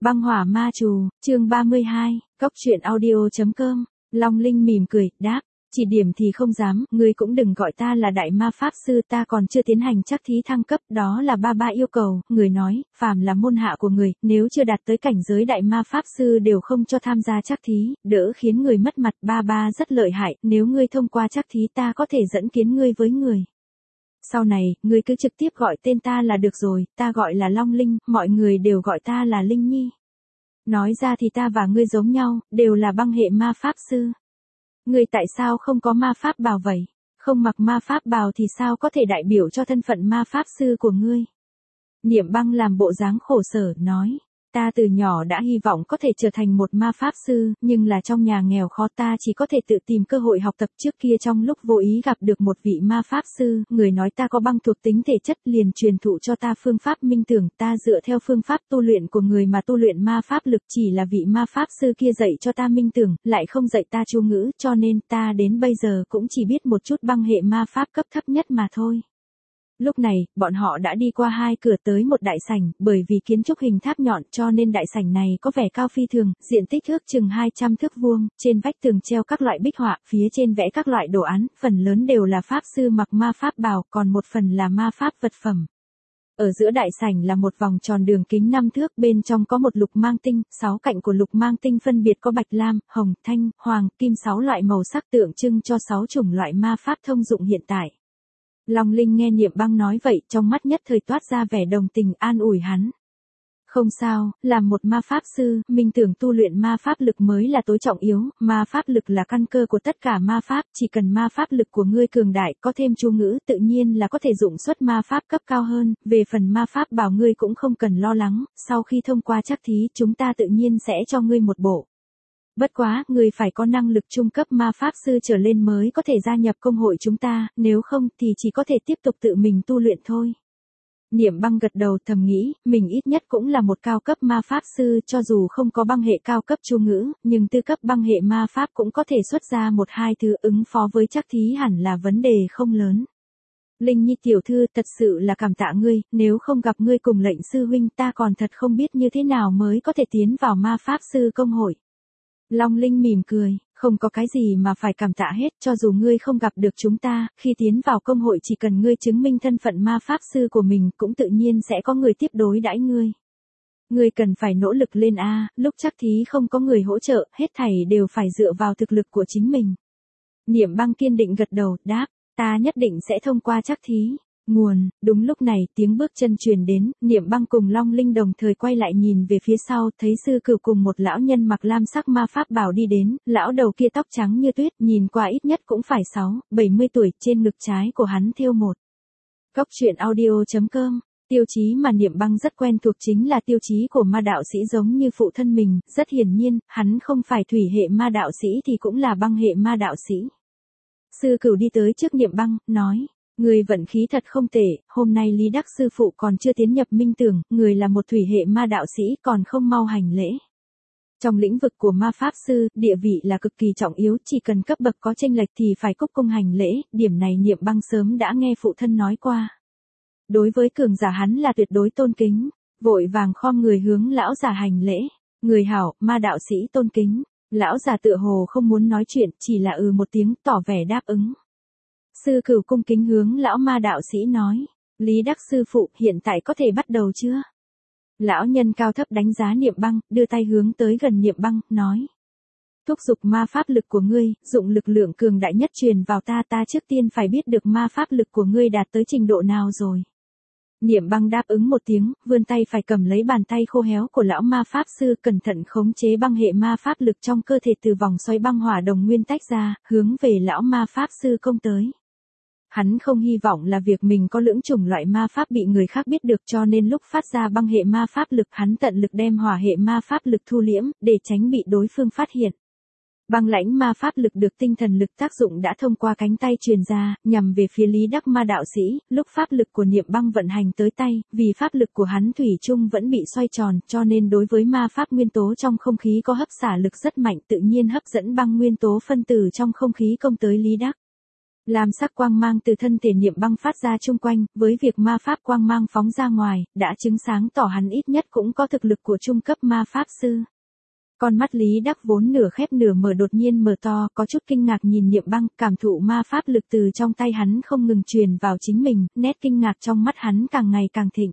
Băng hỏa ma trù, chương 32, cốc truyện audio.com, Long Linh mỉm cười, đáp, chỉ điểm thì không dám, ngươi cũng đừng gọi ta là đại ma pháp sư, ta còn chưa tiến hành chắc thí thăng cấp, đó là ba yêu cầu, người nói, phàm là môn hạ của người, nếu chưa đạt tới cảnh giới đại ma pháp sư đều không cho tham gia chắc thí, đỡ khiến người mất mặt, ba rất lợi hại, nếu ngươi thông qua chắc thí ta có thể dẫn kiến ngươi với người. Sau này, ngươi cứ trực tiếp gọi tên ta là được rồi, ta gọi là Long Linh, mọi người đều gọi ta là Linh Nhi. Nói ra thì ta và ngươi giống nhau, đều là băng hệ ma pháp sư. Ngươi tại sao không có ma pháp bào vậy? Không mặc ma pháp bào thì sao có thể đại biểu cho thân phận ma pháp sư của ngươi? Niệm Băng làm bộ dáng khổ sở, nói. Ta từ nhỏ đã hy vọng có thể trở thành một ma pháp sư, nhưng là trong nhà nghèo khó ta chỉ có thể tự tìm cơ hội học tập. Trước kia trong lúc vô ý gặp được một vị ma pháp sư, người nói ta có băng thuộc tính thể chất liền truyền thụ cho ta phương pháp minh tưởng, ta dựa theo phương pháp tu luyện của người mà tu luyện ma pháp lực, chỉ là vị ma pháp sư kia dạy cho ta minh tưởng, lại không dạy ta chú ngữ, cho nên ta đến bây giờ cũng chỉ biết một chút băng hệ ma pháp cấp thấp nhất mà thôi. Lúc này, bọn họ đã đi qua hai cửa tới một đại sảnh, bởi vì kiến trúc hình tháp nhọn cho nên đại sảnh này có vẻ cao phi thường, diện tích ước chừng 200 thước vuông, trên vách tường treo các loại bích họa, phía trên vẽ các loại đồ án, phần lớn đều là pháp sư mặc ma pháp bào, còn một phần là ma pháp vật phẩm. Ở giữa đại sảnh là một vòng tròn đường kính 5 thước, bên trong có một lục mang tinh, 6 cạnh của lục mang tinh phân biệt có bạch lam, hồng, thanh, hoàng, kim 6 loại màu sắc tượng trưng cho 6 chủng loại ma pháp thông dụng hiện tại. Long Linh nghe Niệm Băng nói vậy, trong mắt nhất thời toát ra vẻ đồng tình, an ủi hắn. Không sao, làm một ma pháp sư, minh tưởng tu luyện ma pháp lực mới là tối trọng yếu, ma pháp lực là căn cơ của tất cả ma pháp, chỉ cần ma pháp lực của ngươi cường đại, có thêm chú ngữ, tự nhiên là có thể dụng xuất ma pháp cấp cao hơn, về phần ma pháp bảo ngươi cũng không cần lo lắng, sau khi thông qua chắc thí, chúng ta tự nhiên sẽ cho ngươi một bộ. Bất quá, người phải có năng lực trung cấp ma pháp sư trở lên mới có thể gia nhập công hội chúng ta, nếu không thì chỉ có thể tiếp tục tự mình tu luyện thôi. Niệm Băng gật đầu thầm nghĩ, mình ít nhất cũng là một cao cấp ma pháp sư, cho dù không có băng hệ cao cấp chú ngữ, nhưng tư cấp băng hệ ma pháp cũng có thể xuất ra một hai thứ ứng phó với chắc thí hẳn là vấn đề không lớn. Linh Nhi tiểu thư, thật sự là cảm tạ ngươi, nếu không gặp ngươi cùng lệnh sư huynh ta còn thật không biết như thế nào mới có thể tiến vào ma pháp sư công hội. Long Linh mỉm cười, không có cái gì mà phải cảm tạ hết, cho dù ngươi không gặp được chúng ta, khi tiến vào công hội chỉ cần ngươi chứng minh thân phận ma pháp sư của mình cũng tự nhiên sẽ có người tiếp đối đãi ngươi. Ngươi cần phải nỗ lực lên a, lúc chắc thí không có người hỗ trợ, hết thảy đều phải dựa vào thực lực của chính mình. Niệm Băng kiên định gật đầu, đáp, ta nhất định sẽ thông qua chắc thí. Nguồn, đúng lúc này tiếng bước chân truyền đến, Niệm Băng cùng Long Linh đồng thời quay lại nhìn về phía sau, thấy sư cửu cùng một lão nhân mặc lam sắc ma pháp bào đi đến, lão đầu kia tóc trắng như tuyết, nhìn qua ít nhất cũng phải 60-70 tuổi, trên ngực trái của hắn thêu một cốc truyện audio.com. Tiêu chí mà Niệm Băng rất quen thuộc chính là tiêu chí của ma đạo sĩ giống như phụ thân mình, rất hiển nhiên, hắn không phải thủy hệ ma đạo sĩ thì cũng là băng hệ ma đạo sĩ. Sư cửu đi tới trước Niệm Băng, nói. Người vận khí thật không tệ, hôm nay Lý Đắc sư phụ còn chưa tiến nhập minh tưởng, người là một thủy hệ ma đạo sĩ còn không mau hành lễ. Trong lĩnh vực của ma pháp sư, địa vị là cực kỳ trọng yếu, chỉ cần cấp bậc có chênh lệch thì phải cúc cung hành lễ, điểm này Niệm Băng sớm đã nghe phụ thân nói qua. Đối với cường giả hắn là tuyệt đối tôn kính, vội vàng khom người hướng lão giả hành lễ, người hảo, ma đạo sĩ tôn kính, lão giả tựa hồ không muốn nói chuyện, chỉ là một tiếng tỏ vẻ đáp ứng. Sư cửu cung kính hướng lão ma đạo sĩ nói, Lý Đắc sư phụ hiện tại có thể bắt đầu chưa? Lão nhân cao thấp đánh giá Niệm Băng, đưa tay hướng tới gần Niệm Băng, nói. Thúc giục ma pháp lực của ngươi, dụng lực lượng cường đại nhất truyền vào ta trước tiên phải biết được ma pháp lực của ngươi đạt tới trình độ nào rồi. Niệm Băng đáp ứng một tiếng, vươn tay phải cầm lấy bàn tay khô héo của lão ma pháp sư, cẩn thận khống chế băng hệ ma pháp lực trong cơ thể từ vòng xoáy băng hỏa đồng nguyên tách ra, hướng về lão ma pháp sư công tới. Hắn không hy vọng là việc mình có lưỡng chủng loại ma pháp bị người khác biết được, cho nên lúc phát ra băng hệ ma pháp lực hắn tận lực đem hỏa hệ ma pháp lực thu liễm, để tránh bị đối phương phát hiện. Băng lãnh ma pháp lực được tinh thần lực tác dụng đã thông qua cánh tay truyền ra, nhằm về phía Lý Đắc ma đạo sĩ, lúc pháp lực của Niệm Băng vận hành tới tay, vì pháp lực của hắn thủy chung vẫn bị xoay tròn, cho nên đối với ma pháp nguyên tố trong không khí có hấp xả lực rất mạnh, tự nhiên hấp dẫn băng nguyên tố phân tử trong không khí công tới Lý Đắc. Lam sắc quang mang từ thân thể Niệm Băng phát ra chung quanh, với việc ma pháp quang mang phóng ra ngoài, đã chứng sáng tỏ hắn ít nhất cũng có thực lực của trung cấp ma pháp sư. Con mắt Lý Đắc vốn nửa khép nửa mở đột nhiên mở to, có chút kinh ngạc nhìn Niệm Băng, cảm thụ ma pháp lực từ trong tay hắn không ngừng truyền vào chính mình, nét kinh ngạc trong mắt hắn càng ngày càng thịnh.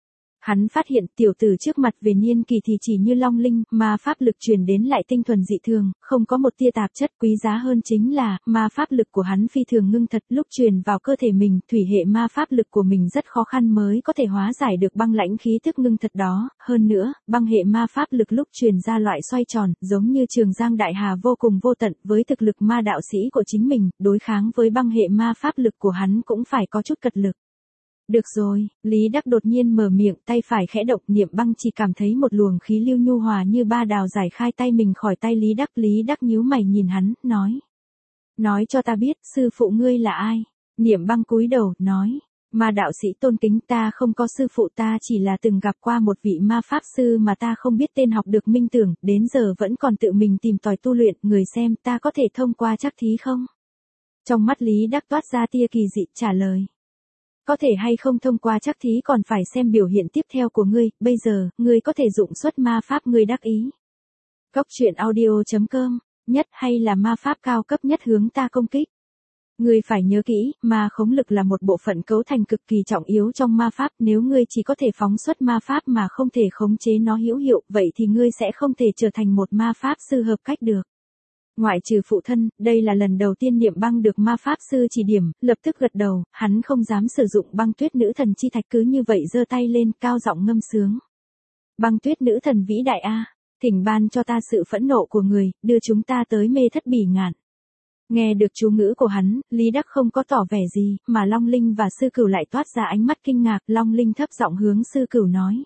Hắn phát hiện tiểu tử trước mặt về niên kỳ thì chỉ như long linh, ma pháp lực truyền đến lại tinh thuần dị thường, không có một tia tạp chất, quý giá hơn chính là, ma pháp lực của hắn phi thường ngưng thật, lúc truyền vào cơ thể mình, thủy hệ ma pháp lực của mình rất khó khăn mới có thể hóa giải được băng lãnh khí thức ngưng thật đó, hơn nữa, băng hệ ma pháp lực lúc truyền ra loại xoay tròn, giống như trường giang đại hà vô cùng vô tận, với thực lực ma đạo sĩ của chính mình, đối kháng với băng hệ ma pháp lực của hắn cũng phải có chút cật lực. Được rồi, Lý Đắc đột nhiên mở miệng, tay phải khẽ động, Niệm Băng chỉ cảm thấy một luồng khí lưu nhu hòa như ba đào giải khai tay mình khỏi tay Lý Đắc nhíu mày nhìn hắn, nói. Nói cho ta biết, sư phụ ngươi là ai? Niệm Băng cúi đầu, nói. Ma đạo sĩ tôn kính, ta không có sư phụ, ta chỉ là từng gặp qua một vị ma pháp sư mà ta không biết tên, học được minh tưởng, đến giờ vẫn còn tự mình tìm tòi tu luyện, người xem ta có thể thông qua trắc thí không? Trong mắt Lý Đắc toát ra tia kỳ dị, trả lời. Có thể hay không thông qua trắc thí còn phải xem biểu hiện tiếp theo của ngươi, bây giờ, ngươi có thể dụng xuất ma pháp ngươi đắc ý. Cốc truyện audio.com, nhất hay là ma pháp cao cấp nhất hướng ta công kích. Ngươi phải nhớ kỹ, ma khống lực là một bộ phận cấu thành cực kỳ trọng yếu trong ma pháp, nếu ngươi chỉ có thể phóng xuất ma pháp mà không thể khống chế nó hữu hiệu, vậy thì ngươi sẽ không thể trở thành một ma pháp sư hợp cách được. Ngoại trừ phụ thân, đây là lần đầu tiên Niệm Băng được ma pháp sư chỉ điểm, lập tức gật đầu, hắn không dám sử dụng băng tuyết nữ thần chi thạch, cứ như vậy giơ tay lên, cao giọng ngâm sướng. Băng tuyết nữ thần vĩ đại a, thỉnh ban cho ta sự phẫn nộ của người, đưa chúng ta tới mê thất bỉ ngạn. Nghe được chú ngữ của hắn, Lý Đắc không có tỏ vẻ gì, mà Long Linh và Sư Cửu lại toát ra ánh mắt kinh ngạc, Long Linh thấp giọng hướng Sư Cửu nói.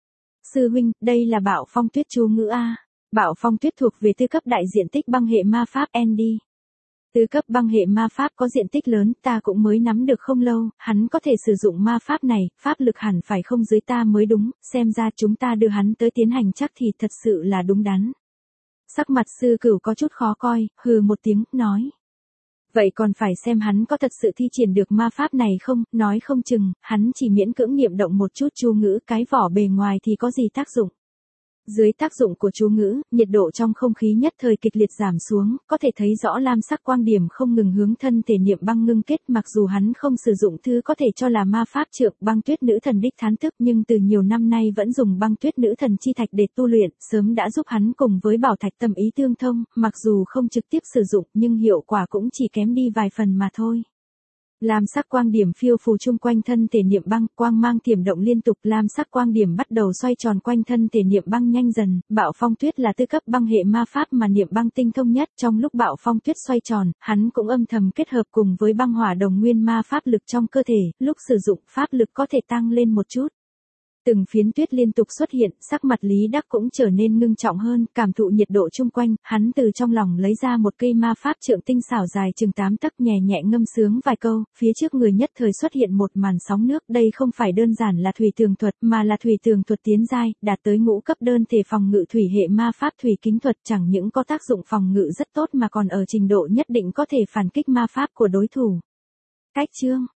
Sư huynh, đây là Bạo Phong Tuyết chú ngữ a. Bạo Phong Tuyết thuộc về tư cấp đại diện tích băng hệ ma pháp ND. Tư cấp băng hệ ma pháp có diện tích lớn, ta cũng mới nắm được không lâu, hắn có thể sử dụng ma pháp này, pháp lực hẳn phải không dưới ta mới đúng, xem ra chúng ta đưa hắn tới tiến hành chắc thì thật sự là đúng đắn. Sắc mặt Sư Cửu có chút khó coi, hừ một tiếng, nói. Vậy còn phải xem hắn có thật sự thi triển được ma pháp này không, nói không chừng, hắn chỉ miễn cưỡng niệm động một chút chú ngữ, cái vỏ bề ngoài thì có gì tác dụng. Dưới tác dụng của chú ngữ, nhiệt độ trong không khí nhất thời kịch liệt giảm xuống, có thể thấy rõ lam sắc quang điểm không ngừng hướng thân thể Niệm Băng ngưng kết, mặc dù hắn không sử dụng thứ có thể cho là ma pháp trượng băng tuyết nữ thần đích thán thức, nhưng từ nhiều năm nay vẫn dùng băng tuyết nữ thần chi thạch để tu luyện, sớm đã giúp hắn cùng với bảo thạch tâm ý tương thông, mặc dù không trực tiếp sử dụng nhưng hiệu quả cũng chỉ kém đi vài phần mà thôi. Lam sắc quang điểm phiêu phù chung quanh thân thể Niệm Băng, quang mang tiềm động liên tục, lam sắc quang điểm bắt đầu xoay tròn quanh thân thể Niệm Băng nhanh dần, Bạo Phong Tuyết là tư cấp băng hệ ma pháp mà Niệm Băng tinh thông nhất, trong lúc Bạo Phong Tuyết xoay tròn, hắn cũng âm thầm kết hợp cùng với băng hỏa đồng nguyên ma pháp lực trong cơ thể, lúc sử dụng pháp lực có thể tăng lên một chút. Từng phiến tuyết liên tục xuất hiện, sắc mặt Lý Đắc cũng trở nên ngưng trọng hơn, cảm thụ nhiệt độ chung quanh, hắn từ trong lòng lấy ra một cây ma pháp trượng tinh xảo dài chừng 8 tấc, nhẹ nhẹ ngâm sướng vài câu, phía trước người nhất thời xuất hiện một màn sóng nước, đây không phải đơn giản là thủy tường thuật, mà là thủy tường thuật tiến giai, đạt tới ngũ cấp đơn thể phòng ngự thủy hệ ma pháp thủy kính thuật, chẳng những có tác dụng phòng ngự rất tốt mà còn ở trình độ nhất định có thể phản kích ma pháp của đối thủ. Cách chương